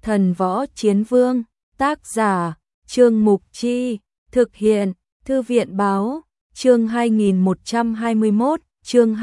Thần Võ Chiến Vương, tác giả, Trương Mục Chi, thực hiện, Thư viện Báo, chương 2121, chương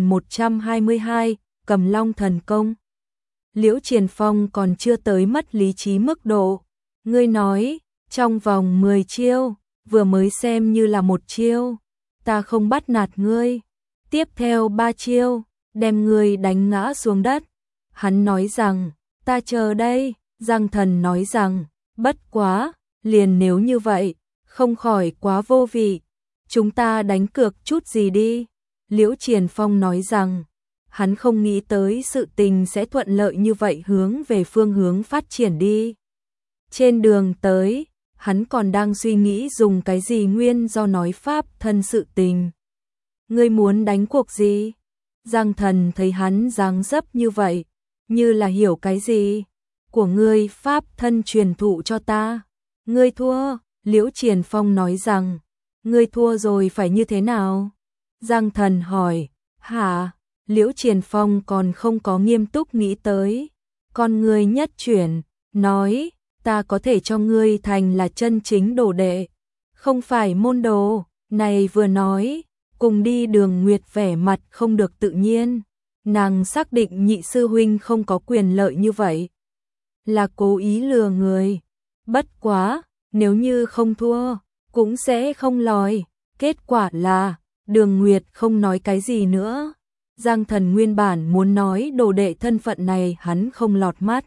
2122, Cầm Long Thần Công. Liễu Triền Phong còn chưa tới mất lý trí mức độ. Ngươi nói, trong vòng 10 chiêu, vừa mới xem như là một chiêu, ta không bắt nạt ngươi. Tiếp theo 3 chiêu, đem ngươi đánh ngã xuống đất. Hắn nói rằng, ta chờ đây. Giang Thần nói rằng, bất quá, liền nếu như vậy, không khỏi quá vô vị. Chúng ta đánh cược chút gì đi. Liễu Triền Phong nói rằng, hắn không nghĩ tới sự tình sẽ thuận lợi như vậy hướng về phương hướng phát triển đi. Trên đường tới, hắn còn đang suy nghĩ dùng cái gì nguyên do nói pháp thân sự tình. Ngươi muốn đánh cuộc gì? Giang Thần thấy hắn dáng dấp như vậy, như là hiểu cái gì. Của ngươi pháp thân truyền thụ cho ta. Ngươi thua, Liễu Triền Phong nói rằng, ngươi thua rồi phải như thế nào? Giang Thần hỏi, hả? Liễu Triền Phong còn không có nghiêm túc nghĩ tới. Con ngươi nhất chuyển, nói, ta có thể cho ngươi thành là chân chính đồ đệ, không phải môn đồ. Này vừa nói, cùng đi Đường Nguyệt vẻ mặt không được tự nhiên. Nàng xác định nhị sư huynh không có quyền lợi như vậy, là cố ý lừa người. Bất quá, nếu như không thua, cũng sẽ không lòi. Kết quả là, Đường Nguyệt không nói cái gì nữa. Giang Thần nguyên bản muốn nói đồ đệ thân phận này hắn không lọt mắt,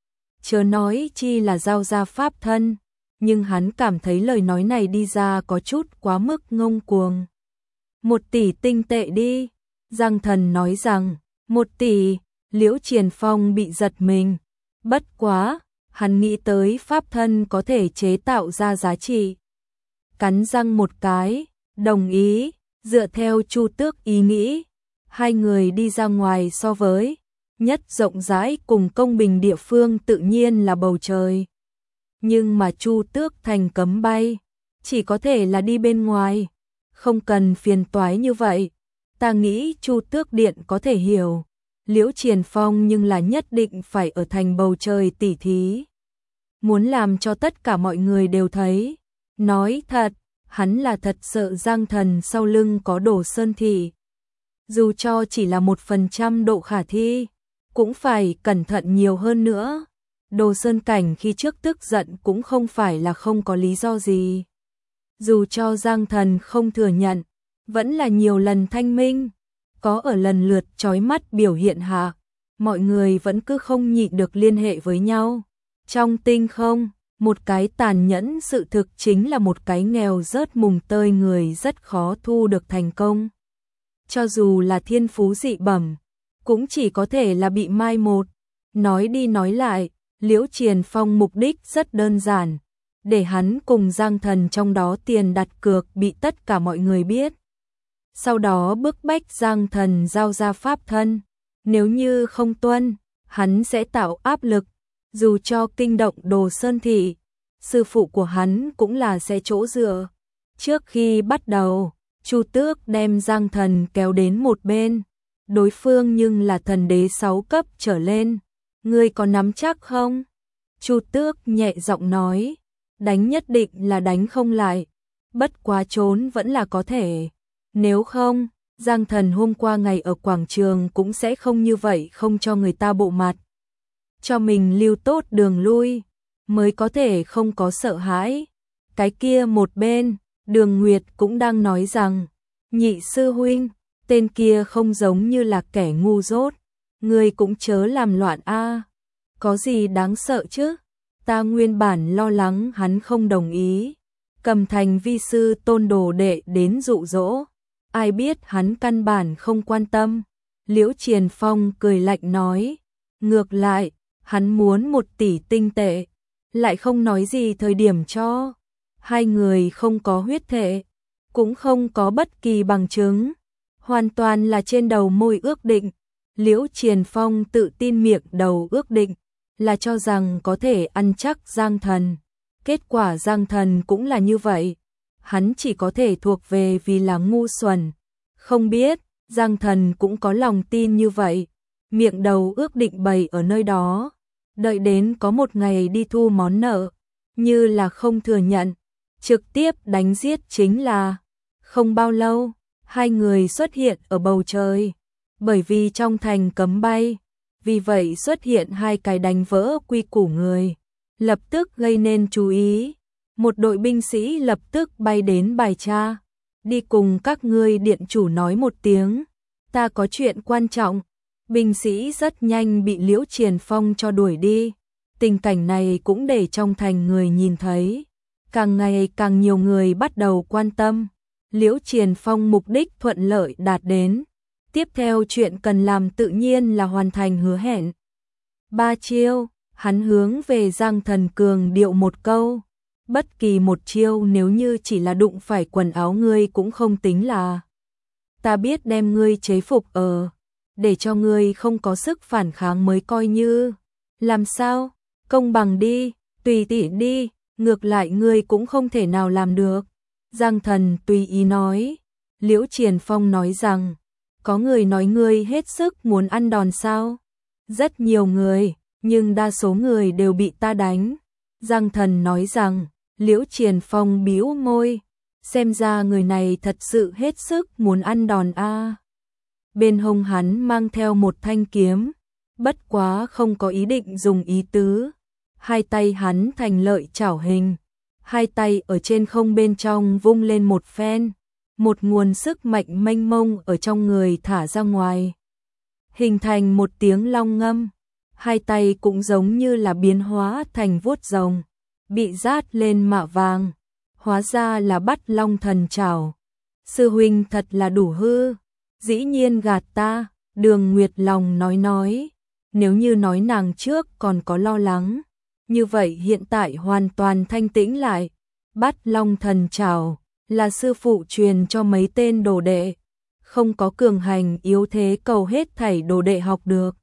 chớ nói chi là giao ra pháp thân, nhưng hắn cảm thấy lời nói này đi ra có chút quá mức ngông cuồng. 1 tỷ tinh tệ đi. Giang Thần nói rằng, 1 tỷ. Liễu Triền Phong bị giật mình. Bất quá, hắn nghĩ tới pháp thân có thể chế tạo ra giá trị. Cắn răng một cái, đồng ý, dựa theo Chu Tước ý nghĩ. Hai người đi ra ngoài so với nhất rộng rãi cùng công bình địa phương tự nhiên là bầu trời. Nhưng mà Chu Tước thành cấm bay, chỉ có thể là đi bên ngoài, không cần phiền toái như vậy. Ta nghĩ Chu Tước Điện có thể hiểu. Liễu Triền Phong nhưng là nhất định phải ở thành bầu trời tỉ thí. Muốn làm cho tất cả mọi người đều thấy. Nói thật, hắn là thật sợ Giang Thần sau lưng có Đồ Sơn Thị. Dù cho chỉ là 1% độ khả thi, cũng phải cẩn thận nhiều hơn nữa. Đồ Sơn Cảnh khi trước tức giận cũng không phải là không có lý do gì. Dù cho Giang Thần không thừa nhận, vẫn là nhiều lần thanh minh. Có ở lần lượt chói mắt biểu hiện hạ, mọi người vẫn cứ không nhịn được liên hệ với nhau. Trong tinh không, một cái tàn nhẫn sự thực chính là một cái nghèo rớt mùng tơi người rất khó thu được thành công. Cho dù là thiên phú dị bẩm, cũng chỉ có thể là bị mai một. Nói đi nói lại, Liễu Triền Phong mục đích rất đơn giản, để hắn cùng Giang Thần trong đó tiền đặt cược bị tất cả mọi người biết. Sau đó bức bách Giang Thần giao ra pháp thân, nếu như không tuân, hắn sẽ tạo áp lực, dù cho kinh động Đồ Sơn Thị, sư phụ của hắn cũng là sẽ chỗ dựa. Trước khi bắt đầu, Chu Tước đem Giang Thần kéo đến một bên, đối phương nhưng là thần đế 6 cấp trở lên, ngươi có nắm chắc không? Chu Tước nhẹ giọng nói, đánh nhất định là đánh không lại, bất quá trốn vẫn là có thể. Nếu không, Giang Thần hôm qua ngày ở quảng trường cũng sẽ không như vậy, không cho người ta bộ mặt. Cho mình lưu tốt đường lui, mới có thể không có sợ hãi. Cái kia một bên, Đường Nguyệt cũng đang nói rằng, nhị sư huynh, tên kia không giống như là kẻ ngu dốt, ngươi cũng chớ làm loạn a. Có gì đáng sợ chứ? Ta nguyên bản lo lắng hắn không đồng ý, cầm thành vi sư tôn đồ đệ đến dụ dỗ. Ai biết hắn căn bản không quan tâm. Liễu Triền Phong cười lạnh nói, ngược lại, hắn muốn 1 tỷ tinh tệ, lại không nói gì thời điểm cho. Hai người không có huyết thể, cũng không có bất kỳ bằng chứng, hoàn toàn là trên đầu môi ước định. Liễu Triền Phong tự tin miệng đầu ước định, là cho rằng có thể ăn chắc Giang Thần. Kết quả Giang Thần cũng là như vậy. Hắn chỉ có thể thuộc về vì là ngu xuẩn. Không biết, Giang Thần cũng có lòng tin như vậy. Miệng đầu ước định bày ở nơi đó. đợi đến có một ngày đi thu món nợ, như là không thừa nhận, trực tiếp đánh giết chính là. Không bao lâu, hai người xuất hiện ở bầu trời, bởi vì trong thành cấm bay, vì vậy xuất hiện hai cái đánh vỡ quy củ người, lập tức gây nên chú ý. Một đội binh sĩ lập tức bay đến bài tra, đi cùng các ngươi điện chủ nói một tiếng, ta có chuyện quan trọng. Binh sĩ rất nhanh bị Liễu Triền Phong cho đuổi đi. Tình cảnh này cũng để trong thành người nhìn thấy, càng ngày càng nhiều người bắt đầu quan tâm. Liễu Triền Phong mục đích thuận lợi đạt đến. Tiếp theo chuyện cần làm tự nhiên là hoàn thành hứa hẹn. 3 chiêu, hắn hướng về Giang Thần Cường điệu một câu. Bất kỳ một chiêu nếu như chỉ là đụng phải quần áo ngươi cũng không tính là. Ta biết đem ngươi chế phục để cho ngươi không có sức phản kháng mới coi như. Làm sao? Công bằng đi, tùy tiện đi, ngược lại ngươi cũng không thể nào làm được. Giang Thần tùy ý nói. Liễu Triền Phong nói rằng, có người nói ngươi hết sức muốn ăn đòn sao? Rất nhiều người, nhưng đa số người đều bị ta đánh. Giang Thần nói rằng, Liễu Triền Phong bĩu môi, xem ra người này thật sự hết sức muốn ăn đòn a. Bên hông hắn mang theo một thanh kiếm, bất quá không có ý định dùng ý tứ. Hai tay hắn thành lợi chảo hình, hai tay ở trên không bên trong vung lên một phen, một nguồn sức mạnh mênh mông ở trong người thả ra ngoài, hình thành một tiếng long ngâm. Hai tay cũng giống như là biến hóa thành vuốt rồng, bị rát lên mạ vàng, hóa ra là Bắt Long Thần Trảo. Sư huynh thật là đủ hư, dĩ nhiên gạt ta. Đường Nguyệt lòng nói, nếu như nói nàng trước còn có lo lắng, như vậy hiện tại hoàn toàn thanh tĩnh lại. Bắt Long Thần Trảo là sư phụ truyền cho mấy tên đồ đệ, không có cường hành yếu thế cầu hết thảy đồ đệ học được.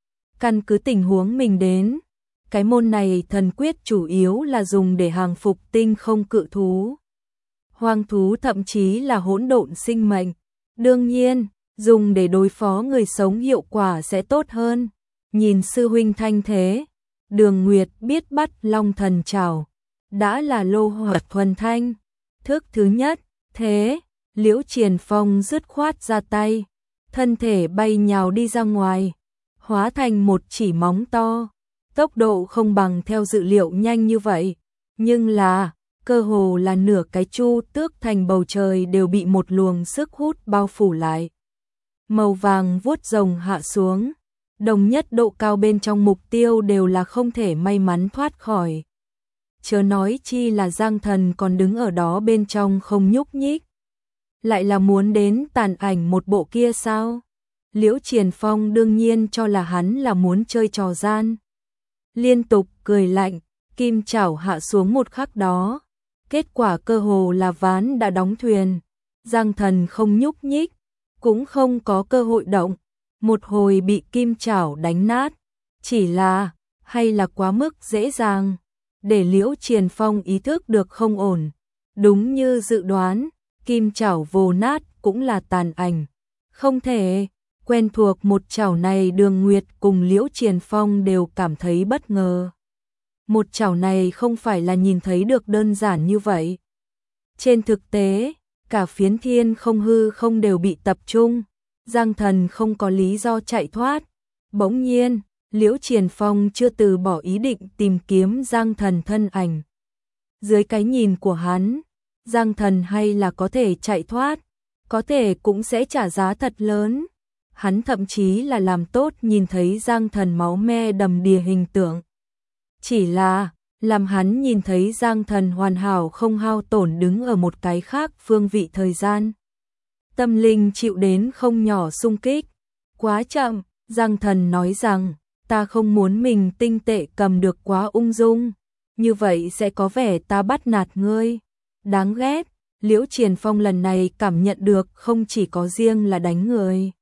Căn cứ tình huống mình đến, cái môn này thần quyết chủ yếu là dùng để hàng phục tinh không cự thú, hoang thú, thậm chí là hỗn độn sinh mệnh. Đương nhiên, dùng để đối phó người sống hiệu quả sẽ tốt hơn. Nhìn sư huynh thanh thế, Đường Nguyệt biết Bắt Long Thần Trảo đã là lô hỏa thuần thanh, thức thứ nhất. Thế, Liễu Triền Phong dứt khoát ra tay, thân thể bay nhào đi ra ngoài, hóa thành một chỉ móng to. Tốc độ không bằng theo dự liệu nhanh như vậy, nhưng là, cơ hồ là nửa cái Chu Tước Thành bầu trời đều bị một luồng sức hút bao phủ lại. Màu vàng vuốt rồng hạ xuống, đồng nhất độ cao bên trong mục tiêu đều là không thể may mắn thoát khỏi. Chớ nói chi là Giang Thần còn đứng ở đó bên trong không nhúc nhích. Lại là muốn đến tàn ảnh một bộ kia sao? Liễu Triền Phong đương nhiên cho là hắn là muốn chơi trò gian. Liên tục cười lạnh, kim chảo hạ xuống một khắc đó. Kết quả cơ hồ là ván đã đóng thuyền. Giang Thần không nhúc nhích, cũng không có cơ hội động. Một hồi bị kim chảo đánh nát. Chỉ là, hay là quá mức dễ dàng, để Liễu Triền Phong ý thức được không ổn. Đúng như dự đoán, kim chảo vồ nát cũng là tàn ảnh. Không thể, quen thuộc một chảo này Đường Nguyệt cùng Liễu Triền Phong đều cảm thấy bất ngờ. Một chảo này không phải là nhìn thấy được đơn giản như vậy. Trên thực tế, cả phiến thiên không hư không đều bị tập trung. Giang Thần không có lý do chạy thoát. Bỗng nhiên, Liễu Triền Phong chưa từ bỏ ý định tìm kiếm Giang Thần thân ảnh. Dưới cái nhìn của hắn, Giang Thần hay là có thể chạy thoát, có thể cũng sẽ trả giá thật lớn. Hắn thậm chí là làm tốt nhìn thấy Giang Thần máu me đầm đìa hình tượng. Chỉ là, làm hắn nhìn thấy Giang Thần hoàn hảo không hao tổn đứng ở một cái khác phương vị thời gian. Tâm linh chịu đến không nhỏ xung kích. Quá chậm, Giang Thần nói rằng, ta không muốn mình tinh tệ cầm được quá ung dung, như vậy sẽ có vẻ ta bắt nạt ngươi. Đáng ghét, Liễu Triền Phong lần này cảm nhận được không chỉ có riêng là đánh người.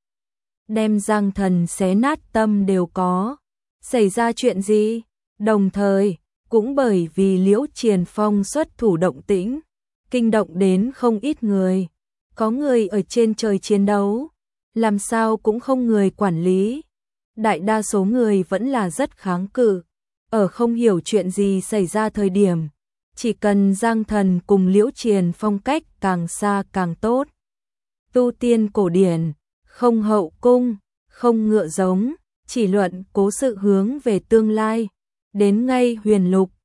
Đem Giang Thần xé nát tâm đều có. Xảy ra chuyện gì? Đồng thời, cũng bởi vì Liễu Triền Phong xuất thủ động tĩnh, kinh động đến không ít người. Có người ở trên trời chiến đấu, làm sao cũng không người quản lý. Đại đa số người vẫn là rất kháng cự, ở không hiểu chuyện gì xảy ra thời điểm, chỉ cần Giang Thần cùng Liễu Triền phong cách càng xa càng tốt. Tu tiên cổ điển, không hậu cung, không ngựa giống, chỉ luận cố sự hướng về tương lai, đến ngay huyền lục,